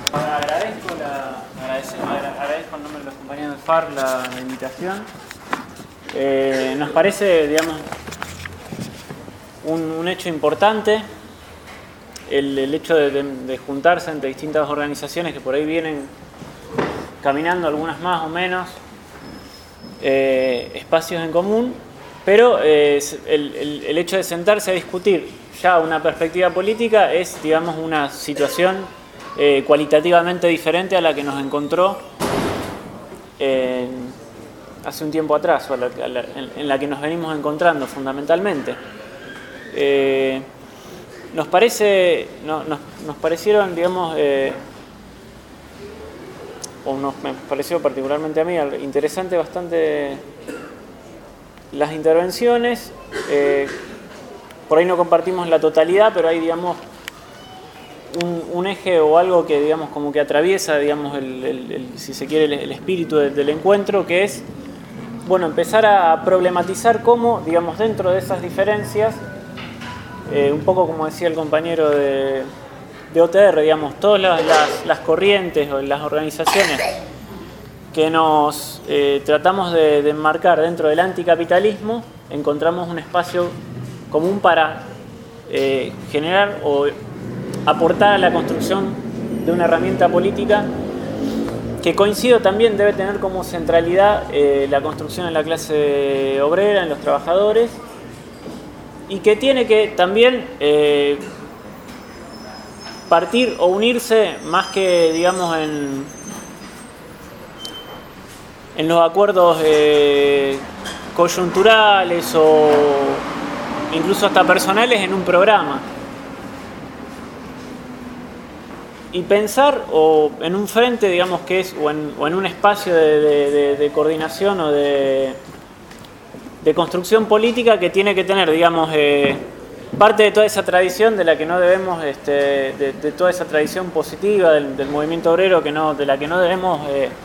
Agradezco en nombre de los compañeros del FAR la invitación. Nos parece, digamos, un hecho importante el hecho de juntarse entre distintas organizaciones que por ahí vienen caminando, algunas más o menos, espacios en común, pero el hecho de sentarse a discutir ya una perspectiva política es, digamos, una situación cualitativamente diferente a la que nos encontró hace un tiempo atrás, o en la que nos venimos encontrando fundamentalmente. Nos parecieron, digamos, me pareció particularmente a mí interesante bastante las intervenciones. Por ahí no compartimos la totalidad, pero hay, digamos, un eje o algo que, digamos, como que atraviesa, digamos, si se quiere, el espíritu del encuentro, que es, bueno, empezar a problematizar cómo, digamos, dentro de esas diferencias, un poco como decía el compañero de OTR, digamos, todas las corrientes o las organizaciones que nos tratamos de enmarcar dentro del anticapitalismo, encontramos un espacio común para generar o aportar a la construcción de una herramienta política que, coincido, también debe tener como centralidad la construcción en la clase obrera, en los trabajadores, y que tiene que también partir o unirse más que, digamos, en los acuerdos coyunturales o incluso hasta personales en un programa. Y pensar en un frente, digamos, que es o en un espacio de coordinación o de construcción política que tiene que tener, digamos, parte de toda esa tradición de la que no debemos, de toda esa tradición positiva del movimiento obrero de la que no debemos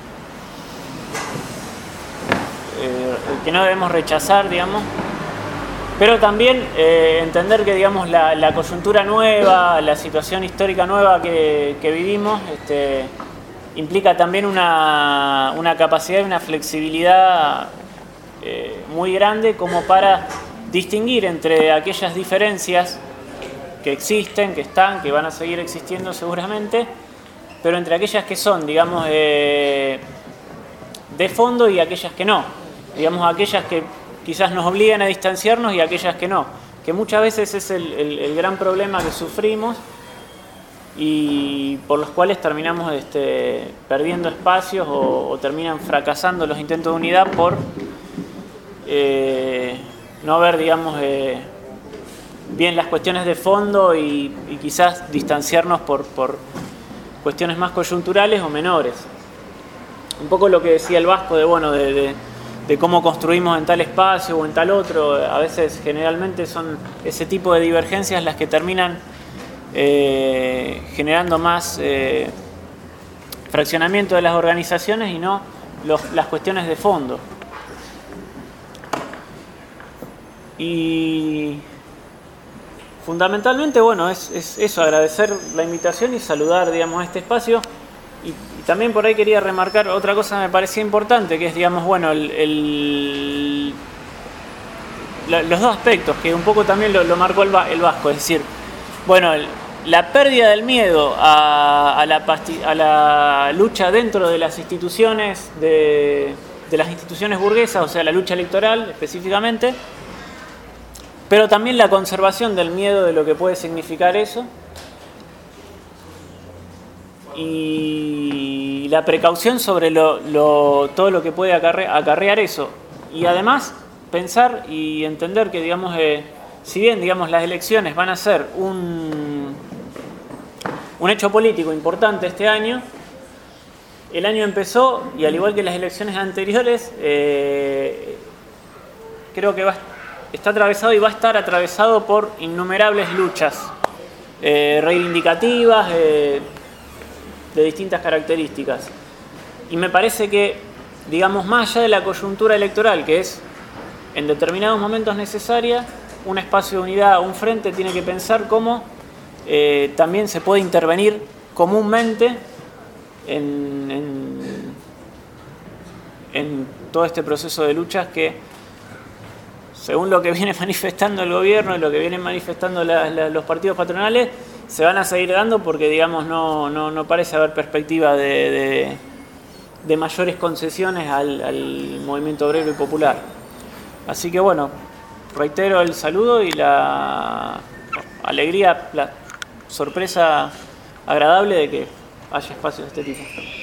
rechazar, digamos. Pero también entender que, digamos, la coyuntura nueva, la situación histórica nueva que vivimos, implica también una capacidad y una flexibilidad muy grande como para distinguir entre aquellas diferencias que existen, que están, que van a seguir existiendo seguramente, pero entre aquellas que son, digamos, de fondo y aquellas que no. Digamos, aquellas que quizás nos obligan a distanciarnos y aquellas que no, que muchas veces es el gran problema que sufrimos y por los cuales terminamos perdiendo espacios o terminan fracasando los intentos de unidad por no ver, digamos, bien las cuestiones de fondo y quizás distanciarnos por cuestiones más coyunturales o menores. Un poco lo que decía el Vasco de cómo construimos en tal espacio o en tal otro. A veces, generalmente, son ese tipo de divergencias las que terminan generando más fraccionamiento de las organizaciones y no las cuestiones de fondo. Y fundamentalmente, bueno, es eso, agradecer la invitación y saludar, digamos, este espacio. Y también por ahí quería remarcar otra cosa que me parecía importante, que es, digamos, bueno, los dos aspectos, que un poco también lo marcó el Vasco, es decir, bueno, la pérdida del miedo a la lucha dentro de las instituciones, de las instituciones burguesas, o sea, la lucha electoral específicamente, pero también la conservación del miedo de lo que puede significar eso, y la precaución sobre todo lo que puede acarrear eso. Y además pensar y entender que, digamos, si bien, digamos, las elecciones van a ser un hecho político importante este año, el año empezó, y al igual que las elecciones anteriores, creo que está atravesado y va a estar atravesado por innumerables luchas reivindicativas, de distintas características. Y me parece que, digamos, más allá de la coyuntura electoral, que es en determinados momentos necesaria, un espacio de unidad, un frente tiene que pensar cómo también se puede intervenir comúnmente en todo este proceso de luchas que, según lo que viene manifestando el gobierno y lo que vienen manifestando los partidos patronales, se van a seguir dando porque, digamos, no parece haber perspectiva de mayores concesiones al movimiento obrero y popular. Así que, bueno, reitero el saludo y la alegría, la sorpresa agradable de que haya espacios de este tipo.